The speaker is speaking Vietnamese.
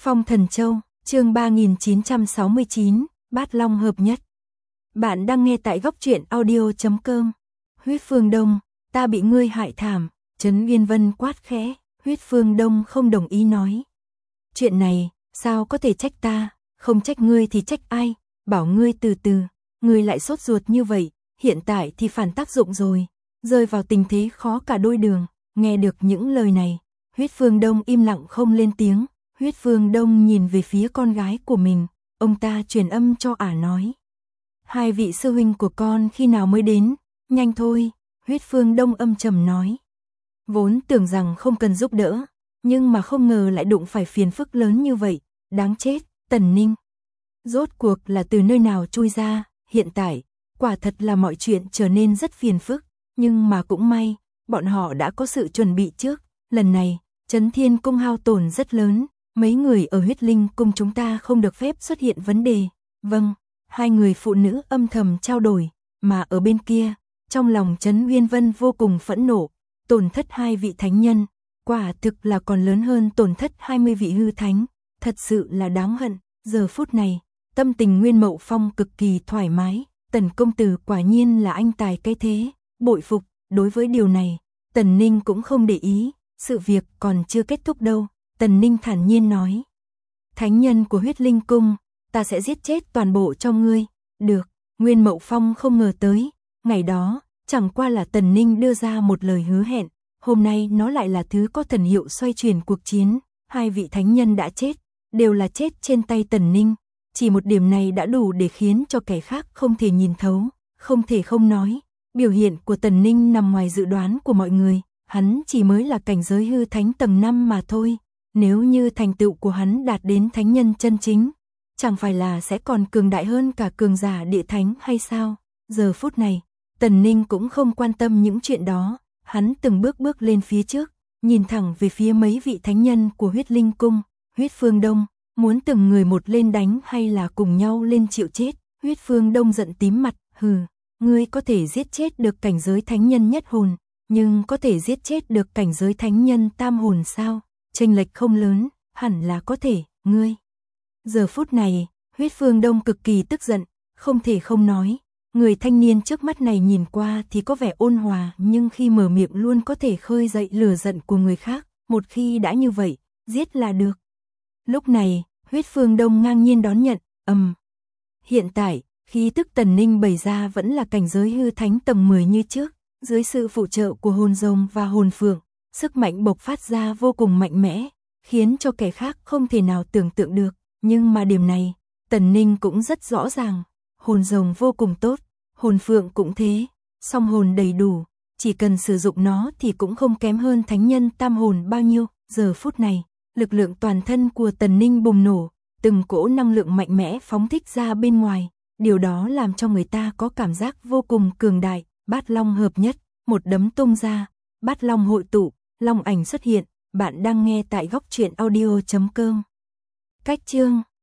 Phong Thần Châu, chương 3969, Bát Long hợp nhất. Bạn đang nghe tại góc truyện audio.com. Huyết Phương Đông, ta bị ngươi hại thảm, Trấn Uyên Vân quát khẽ. Huyết Phương Đông không đồng ý nói. Chuyện này, sao có thể trách ta, không trách ngươi thì trách ai, bảo ngươi từ từ, ngươi lại sốt ruột như vậy, hiện tại thì phản tác dụng rồi, rơi vào tình thế khó cả đôi đường. Nghe được những lời này, Huyết Phương Đông im lặng không lên tiếng. Huyết Phương Đông nhìn về phía con gái của mình, ông ta truyền âm cho ả nói. Hai vị sư huynh của con khi nào mới đến, nhanh thôi, Huyết Phương Đông âm trầm nói. Vốn tưởng rằng không cần giúp đỡ, nhưng mà không ngờ lại đụng phải phiền phức lớn như vậy, đáng chết, Tần Ninh. Rốt cuộc là từ nơi nào chui ra, hiện tại, quả thật là mọi chuyện trở nên rất phiền phức, nhưng mà cũng may, bọn họ đã có sự chuẩn bị trước, lần này, Trấn Thiên Cung hao tổn rất lớn. Mấy người ở Huyết Linh Cung chúng ta không được phép xuất hiện vấn đề. Vâng, hai người phụ nữ âm thầm trao đổi, mà ở bên kia, trong lòng Trấn Uyên Vân vô cùng phẫn nộ, tổn thất hai vị thánh nhân, quả thực là còn lớn hơn tổn thất 20 vị hư thánh, thật sự là đáng hận. Giờ phút này, tâm tình Nguyên Mậu Phong cực kỳ thoải mái, Tần công tử quả nhiên là anh tài cái thế, bội phục. Đối với điều này, Tần Ninh cũng không để ý, sự việc còn chưa kết thúc đâu. Tần Ninh thản nhiên nói. Thánh nhân của Huyết Linh Cung, ta sẽ giết chết toàn bộ cho ngươi. Được, Nguyên Mậu Phong không ngờ tới. Ngày đó, chẳng qua là Tần Ninh đưa ra một lời hứa hẹn. Hôm nay nó lại là thứ có thần hiệu xoay chuyển cuộc chiến. Hai vị thánh nhân đã chết, đều là chết trên tay Tần Ninh. Chỉ một điểm này đã đủ để khiến cho kẻ khác không thể nhìn thấu, không thể không nói. Biểu hiện của Tần Ninh nằm ngoài dự đoán của mọi người. Hắn chỉ mới là cảnh giới hư thánh tầng 5 mà thôi. Nếu như thành tựu của hắn đạt đến thánh nhân chân chính, chẳng phải là sẽ còn cường đại hơn cả cường giả địa thánh hay sao? Giờ phút này, Tần Ninh cũng không quan tâm những chuyện đó, hắn từng bước bước lên phía trước, nhìn thẳng về phía mấy vị thánh nhân của Huyết Linh Cung. Huyết Phương Đông, muốn từng người một lên đánh hay là cùng nhau lên chịu chết? Huyết Phương Đông giận tím mặt, hừ, ngươi có thể giết chết được cảnh giới thánh nhân nhất hồn, nhưng có thể giết chết được cảnh giới thánh nhân tam hồn sao? Chênh lệch không lớn, hẳn là có thể, ngươi. Giờ phút này, Huyết Phương Đông cực kỳ tức giận, không thể không nói. Người thanh niên trước mắt này nhìn qua thì có vẻ ôn hòa, nhưng khi mở miệng luôn có thể khơi dậy lửa giận của người khác. Một khi đã như vậy, giết là được. Lúc này, Huyết Phương Đông ngang nhiên đón nhận, Hiện tại, khí tức Tần Ninh bày ra vẫn là cảnh giới hư thánh tầng 10 như trước. Dưới sự phụ trợ của hồn rồng và hồn phượng, sức mạnh bộc phát ra vô cùng mạnh mẽ, khiến cho kẻ khác không thể nào tưởng tượng được. Nhưng mà điểm này, Tần Ninh cũng rất rõ ràng. Hồn rồng vô cùng tốt, hồn phượng cũng thế, song hồn đầy đủ, chỉ cần sử dụng nó thì cũng không kém hơn thánh nhân tam hồn bao nhiêu. Giờ phút này, lực lượng toàn thân của Tần Ninh bùng nổ, từng cỗ năng lượng mạnh mẽ phóng thích ra bên ngoài. Điều đó làm cho người ta có cảm giác vô cùng cường đại. Bát Long hợp nhất, một đấm tung ra, Bát Long hội tụ, long ảnh xuất hiện. Bạn đang nghe tại góc truyện audio.com. Cách chương